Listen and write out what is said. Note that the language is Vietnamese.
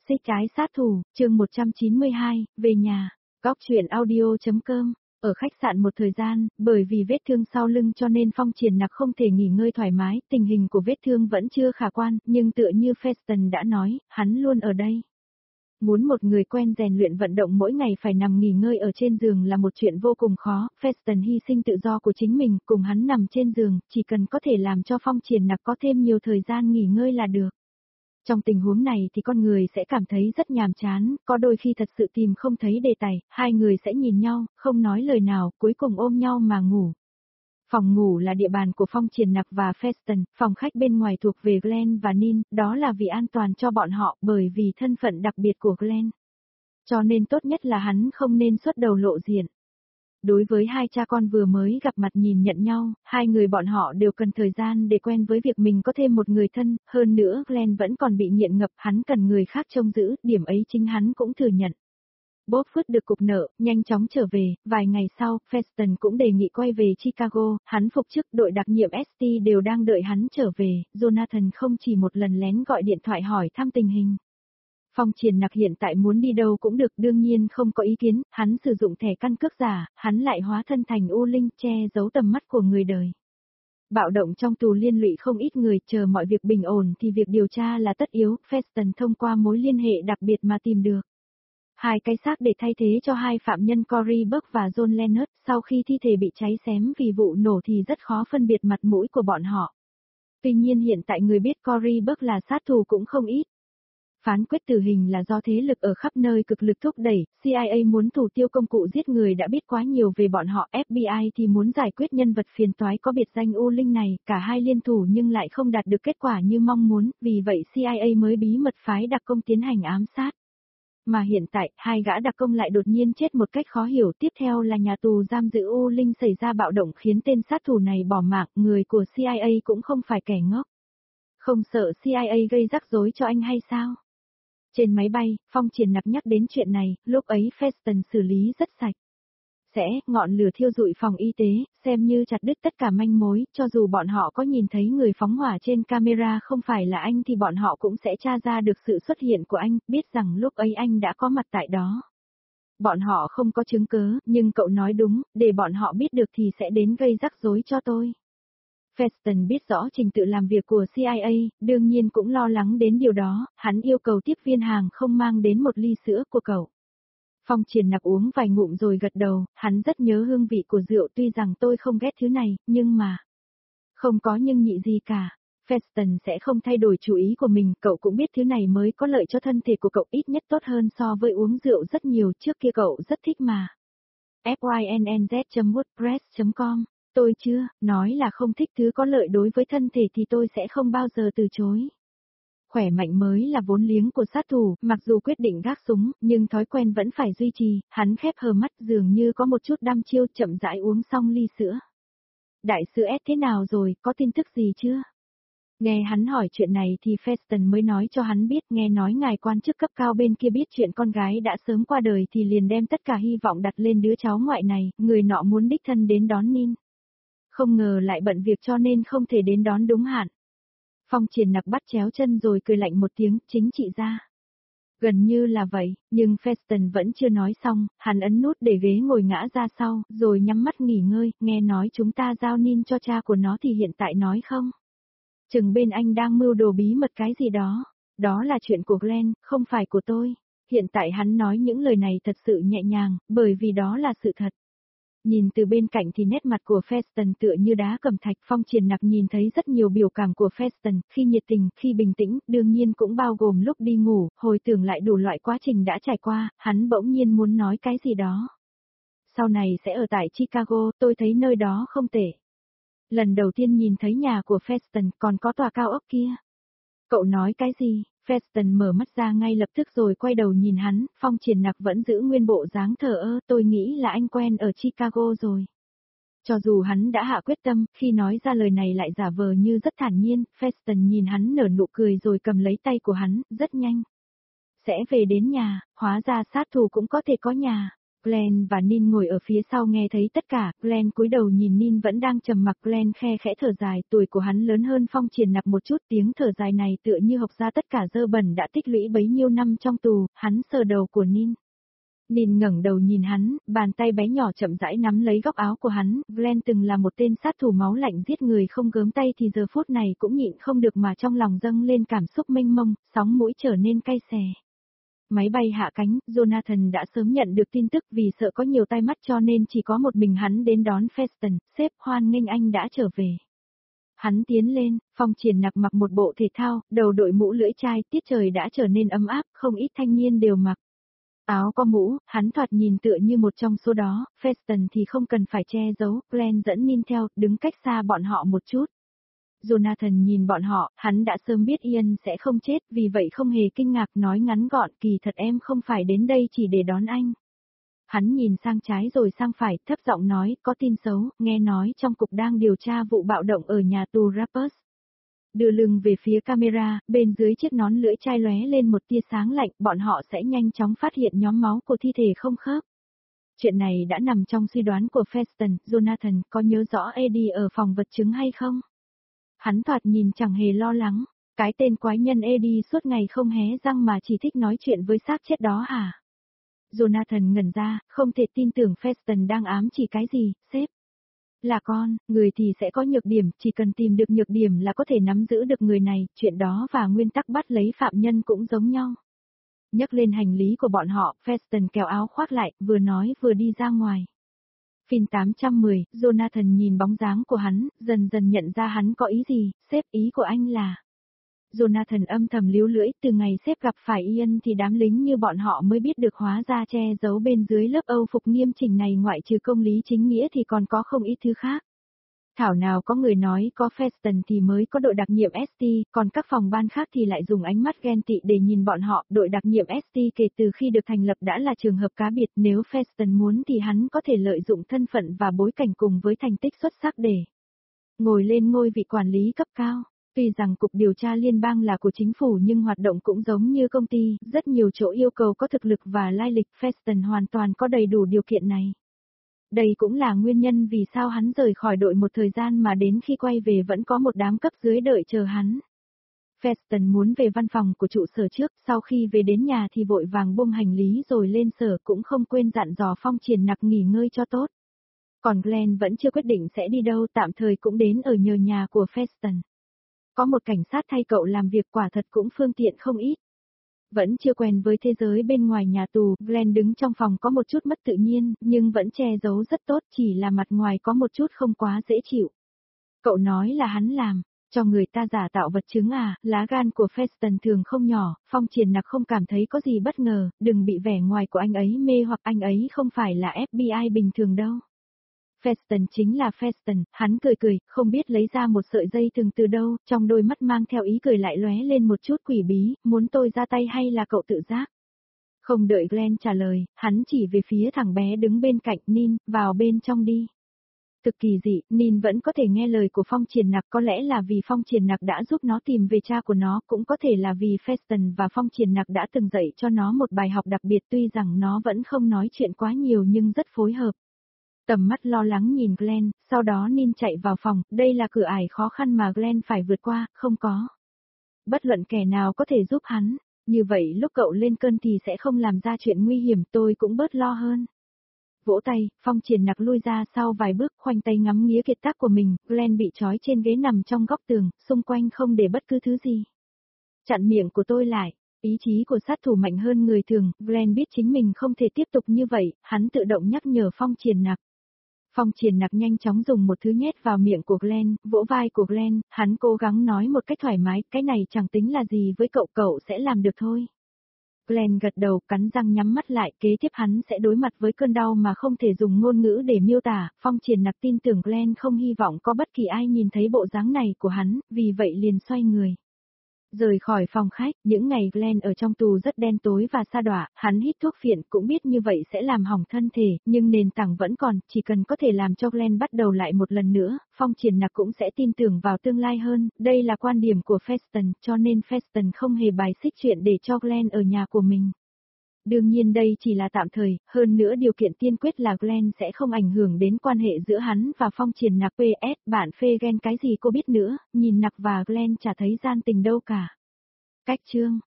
Xích cái sát thủ, chương 192, về nhà, góc truyện audio.com. Ở khách sạn một thời gian, bởi vì vết thương sau lưng cho nên Phong Triển Nặc không thể nghỉ ngơi thoải mái, tình hình của vết thương vẫn chưa khả quan, nhưng tựa như Feston đã nói, hắn luôn ở đây. Muốn một người quen rèn luyện vận động mỗi ngày phải nằm nghỉ ngơi ở trên giường là một chuyện vô cùng khó, Feston hy sinh tự do của chính mình, cùng hắn nằm trên giường, chỉ cần có thể làm cho Phong Triển Nặc có thêm nhiều thời gian nghỉ ngơi là được. Trong tình huống này thì con người sẽ cảm thấy rất nhàm chán, có đôi khi thật sự tìm không thấy đề tài, hai người sẽ nhìn nhau, không nói lời nào, cuối cùng ôm nhau mà ngủ. Phòng ngủ là địa bàn của Phong Triển Nặc và Feston, phòng khách bên ngoài thuộc về Glenn và Nin, đó là vì an toàn cho bọn họ bởi vì thân phận đặc biệt của Glenn. Cho nên tốt nhất là hắn không nên xuất đầu lộ diện. Đối với hai cha con vừa mới gặp mặt nhìn nhận nhau, hai người bọn họ đều cần thời gian để quen với việc mình có thêm một người thân, hơn nữa Glenn vẫn còn bị nghiện ngập, hắn cần người khác trông giữ, điểm ấy chính hắn cũng thừa nhận. Bob phứt được cục nợ, nhanh chóng trở về, vài ngày sau, Feston cũng đề nghị quay về Chicago, hắn phục chức đội đặc nhiệm ST đều đang đợi hắn trở về, Jonathan không chỉ một lần lén gọi điện thoại hỏi thăm tình hình. Phong Triển Nặc hiện tại muốn đi đâu cũng được, đương nhiên không có ý kiến, hắn sử dụng thẻ căn cước giả, hắn lại hóa thân thành U Linh che giấu tầm mắt của người đời. Bạo động trong tù liên lụy không ít người, chờ mọi việc bình ổn thì việc điều tra là tất yếu, Feston thông qua mối liên hệ đặc biệt mà tìm được. Hai cái xác để thay thế cho hai phạm nhân Cory Burke và John Leonard, sau khi thi thể bị cháy xém vì vụ nổ thì rất khó phân biệt mặt mũi của bọn họ. Tuy nhiên hiện tại người biết Cory Burke là sát thủ cũng không ít. Phán quyết tử hình là do thế lực ở khắp nơi cực lực thúc đẩy, CIA muốn thủ tiêu công cụ giết người đã biết quá nhiều về bọn họ, FBI thì muốn giải quyết nhân vật phiền toái có biệt danh U Linh này, cả hai liên thủ nhưng lại không đạt được kết quả như mong muốn, vì vậy CIA mới bí mật phái đặc công tiến hành ám sát. Mà hiện tại, hai gã đặc công lại đột nhiên chết một cách khó hiểu, tiếp theo là nhà tù giam giữ U Linh xảy ra bạo động khiến tên sát thủ này bỏ mạng, người của CIA cũng không phải kẻ ngốc. Không sợ CIA gây rắc rối cho anh hay sao? Trên máy bay, Phong Triển Nặc nhắc đến chuyện này, lúc ấy Feston xử lý rất sạch. Ngọn lửa thiêu rụi phòng y tế, xem như chặt đứt tất cả manh mối, cho dù bọn họ có nhìn thấy người phóng hỏa trên camera không phải là anh thì bọn họ cũng sẽ tra ra được sự xuất hiện của anh, biết rằng lúc ấy anh đã có mặt tại đó. Bọn họ không có chứng cứ, nhưng cậu nói đúng, để bọn họ biết được thì sẽ đến gây rắc rối cho tôi. Feston biết rõ trình tự làm việc của CIA, đương nhiên cũng lo lắng đến điều đó, hắn yêu cầu tiếp viên hàng không mang đến một ly sữa của cậu. Phong Triển Nặc uống vài ngụm rồi gật đầu, hắn rất nhớ hương vị của rượu tuy rằng tôi không ghét thứ này, nhưng mà... Không có nhưng nhị gì cả. Feston sẽ không thay đổi chủ ý của mình, cậu cũng biết thứ này mới có lợi cho thân thể của cậu ít nhất tốt hơn so với uống rượu rất nhiều, trước kia cậu rất thích mà. fynnz.wordpress.com. Tôi chưa, nói là không thích thứ có lợi đối với thân thể thì tôi sẽ không bao giờ từ chối. Khỏe mạnh mới là vốn liếng của sát thủ, mặc dù quyết định gác súng, nhưng thói quen vẫn phải duy trì, hắn khép hờ mắt dường như có một chút đăm chiêu chậm rãi uống xong ly sữa. Đại sư S thế nào rồi, có tin tức gì chưa? Nghe hắn hỏi chuyện này thì Feston mới nói cho hắn biết, nghe nói ngài quan chức cấp cao bên kia biết chuyện con gái đã sớm qua đời thì liền đem tất cả hy vọng đặt lên đứa cháu ngoại này, người nọ muốn đích thân đến đón Nin. Không ngờ lại bận việc cho nên không thể đến đón đúng hạn. Phong Triển Nặc bắt chéo chân rồi cười lạnh một tiếng, chính trị ra. Gần như là vậy, nhưng Feston vẫn chưa nói xong, hắn ấn nút để ghế ngồi ngã ra sau, rồi nhắm mắt nghỉ ngơi, nghe nói chúng ta giao Nin cho cha của nó thì hiện tại nói không? Chừng bên anh đang mưu đồ bí mật cái gì đó, đó là chuyện của Glenn, không phải của tôi. Hiện tại hắn nói những lời này thật sự nhẹ nhàng, bởi vì đó là sự thật. Nhìn từ bên cạnh thì nét mặt của Feston tựa như đá cẩm thạch, Phong Triển Nặc nhìn thấy rất nhiều biểu cảm của Feston, khi nhiệt tình, khi bình tĩnh, đương nhiên cũng bao gồm lúc đi ngủ, hồi tưởng lại đủ loại quá trình đã trải qua, hắn bỗng nhiên muốn nói cái gì đó. Sau này sẽ ở tại Chicago, tôi thấy nơi đó không tệ. Lần đầu tiên nhìn thấy nhà của Feston còn có tòa cao ốc kia. Cậu nói cái gì? Feston mở mắt ra ngay lập tức rồi quay đầu nhìn hắn, Phong Triển Nặc vẫn giữ nguyên bộ dáng thờ ơ, tôi nghĩ là anh quen ở Chicago rồi. Cho dù hắn đã hạ quyết tâm, khi nói ra lời này lại giả vờ như rất thản nhiên, Feston nhìn hắn nở nụ cười rồi cầm lấy tay của hắn, rất nhanh. Sẽ về đến nhà, hóa ra sát thủ cũng có thể có nhà. Glenn và Nin ngồi ở phía sau nghe thấy tất cả, Glenn cúi đầu nhìn Nin vẫn đang trầm mặc. Glenn khe khẽ thở dài, tuổi của hắn lớn hơn Phong Triển Nặc một chút, tiếng thở dài này tựa như học ra tất cả dơ bẩn đã tích lũy bấy nhiêu năm trong tù. Hắn sờ đầu của Nin. Nin ngẩng đầu nhìn hắn, bàn tay bé nhỏ chậm rãi nắm lấy góc áo của hắn. Glenn từng là một tên sát thủ máu lạnh giết người không gớm tay thì giờ phút này cũng nhịn không được mà trong lòng dâng lên cảm xúc mênh mông, sóng mũi trở nên cay xè. Máy bay hạ cánh, Jonathan đã sớm nhận được tin tức, vì sợ có nhiều tai mắt cho nên chỉ có một mình hắn đến đón Feston. Sếp, hoan nghênh anh đã trở về. Hắn tiến lên, Phong Triển Nặc mặc một bộ thể thao, đầu đội mũ lưỡi chai, tiết trời đã trở nên ấm áp, không ít thanh niên đều mặc áo có mũ, hắn thoạt nhìn tựa như một trong số đó. Feston thì không cần phải che giấu. Glenn dẫn Nin theo, đứng cách xa bọn họ một chút. Jonathan nhìn bọn họ, hắn đã sớm biết Ian sẽ không chết, vì vậy không hề kinh ngạc, nói ngắn gọn, kỳ thật em không phải đến đây chỉ để đón anh. Hắn nhìn sang trái rồi sang phải, thấp giọng nói, có tin xấu, nghe nói trong cục đang điều tra vụ bạo động ở nhà tù Rappers. Đưa lưng về phía camera, bên dưới chiếc nón lưỡi chai lóe lên một tia sáng lạnh, bọn họ sẽ nhanh chóng phát hiện nhóm máu của thi thể không khớp. Chuyện này đã nằm trong suy đoán của Feston. Jonathan, có nhớ rõ Eddie ở phòng vật chứng hay không? Hắn thoạt nhìn chẳng hề lo lắng, cái tên quái nhân Eddie suốt ngày không hé răng mà chỉ thích nói chuyện với xác chết đó hả? Jonathan ngẩn ra, không thể tin tưởng Feston đang ám chỉ cái gì. Sếp. Là con, người thì sẽ có nhược điểm, chỉ cần tìm được nhược điểm là có thể nắm giữ được người này, chuyện đó và nguyên tắc bắt lấy phạm nhân cũng giống nhau. Nhấc lên hành lý của bọn họ, Feston kéo áo khoác lại, vừa nói vừa đi ra ngoài. Phim 810, Jonathan nhìn bóng dáng của hắn, dần dần nhận ra hắn có ý gì. Sếp, ý của anh là... Jonathan âm thầm líu lưỡi, từ ngày sếp gặp phải Ian thì đám lính như bọn họ mới biết được hóa ra che giấu bên dưới lớp âu phục nghiêm chỉnh này ngoại trừ công lý chính nghĩa thì còn có không ít thứ khác. Thảo nào có người nói có Feston thì mới có đội đặc nhiệm ST, còn các phòng ban khác thì lại dùng ánh mắt ghen tị để nhìn bọn họ. Đội đặc nhiệm ST kể từ khi được thành lập đã là trường hợp cá biệt, nếu Feston muốn thì hắn có thể lợi dụng thân phận và bối cảnh cùng với thành tích xuất sắc để ngồi lên ngôi vị quản lý cấp cao. Tuy rằng Cục Điều tra Liên bang là của chính phủ nhưng hoạt động cũng giống như công ty, rất nhiều chỗ yêu cầu có thực lực và lai lịch. Feston hoàn toàn có đầy đủ điều kiện này. Đây cũng là nguyên nhân vì sao hắn rời khỏi đội một thời gian mà đến khi quay về vẫn có một đám cấp dưới đợi chờ hắn. Feston muốn về văn phòng của trụ sở trước, sau khi về đến nhà thì vội vàng buông hành lý rồi lên sở, cũng không quên dặn dò Phong Triển Nặc nghỉ ngơi cho tốt. Còn Glenn vẫn chưa quyết định sẽ đi đâu, tạm thời cũng đến ở nhờ nhà của Feston. Có một cảnh sát thay cậu làm việc quả thật cũng phương tiện không ít. Vẫn chưa quen với thế giới bên ngoài nhà tù, Glenn đứng trong phòng có một chút mất tự nhiên, nhưng vẫn che giấu rất tốt, chỉ là mặt ngoài có một chút không quá dễ chịu. Cậu nói là hắn làm, cho người ta giả tạo vật chứng à, lá gan của Feston thường không nhỏ. Phong Triển Nặc không cảm thấy có gì bất ngờ, đừng bị vẻ ngoài của anh ấy mê hoặc, anh ấy không phải là FBI bình thường đâu. Feston chính là Feston, hắn cười cười, không biết lấy ra một sợi dây thừng từ đâu, trong đôi mắt mang theo ý cười lại lóe lên một chút quỷ bí, muốn tôi ra tay hay là cậu tự giác? Không đợi Glenn trả lời, hắn chỉ về phía thằng bé đứng bên cạnh. Nin, vào bên trong đi. Thực kỳ dị, Nin vẫn có thể nghe lời của Phong Triển Nặc, có lẽ là vì Phong Triển Nặc đã giúp nó tìm về cha của nó, cũng có thể là vì Feston và Phong Triển Nặc đã từng dạy cho nó một bài học đặc biệt, tuy rằng nó vẫn không nói chuyện quá nhiều nhưng rất phối hợp. Tầm mắt lo lắng nhìn Glenn, sau đó Nin chạy vào phòng, đây là cửa ải khó khăn mà Glenn phải vượt qua, không có bất luận kẻ nào có thể giúp hắn, như vậy lúc cậu lên cơn thì sẽ không làm ra chuyện nguy hiểm, tôi cũng bớt lo hơn. Vỗ tay, Phong Triển Nặc lui ra sau vài bước, khoanh tay ngắm nghía kiệt tác của mình. Glenn bị trói trên ghế nằm trong góc tường, xung quanh không để bất cứ thứ gì. Chặn miệng của tôi lại. Ý chí của sát thủ mạnh hơn người thường, Glenn biết chính mình không thể tiếp tục như vậy, hắn tự động nhắc nhở Phong Triển Nặc. Phong Triển Nặc nhanh chóng dùng một thứ nhét vào miệng của Glenn, vỗ vai của Glenn, hắn cố gắng nói một cách thoải mái, cái này chẳng tính là gì với cậu, cậu sẽ làm được thôi. Glenn gật đầu, cắn răng nhắm mắt lại, kế tiếp hắn sẽ đối mặt với cơn đau mà không thể dùng ngôn ngữ để miêu tả. Phong Triển Nặc tin tưởng Glenn không hy vọng có bất kỳ ai nhìn thấy bộ dáng này của hắn, vì vậy liền xoay người. Rời khỏi phòng khách, những ngày Glenn ở trong tù rất đen tối và sa đọa, hắn hít thuốc phiện cũng biết như vậy sẽ làm hỏng thân thể, nhưng nền tảng vẫn còn, chỉ cần có thể làm cho Glenn bắt đầu lại một lần nữa, Phong Triển Nặc cũng sẽ tin tưởng vào tương lai hơn, đây là quan điểm của Feston, cho nên Feston không hề bài xích chuyện để cho Glenn ở nhà của mình. Đương nhiên đây chỉ là tạm thời, hơn nữa điều kiện tiên quyết là Glenn sẽ không ảnh hưởng đến quan hệ giữa hắn và Phong Triển Nặc. PS, bạn phê ghen cái gì cô biết nữa, nhìn Nặc và Glenn chả thấy gian tình đâu cả. Cách chương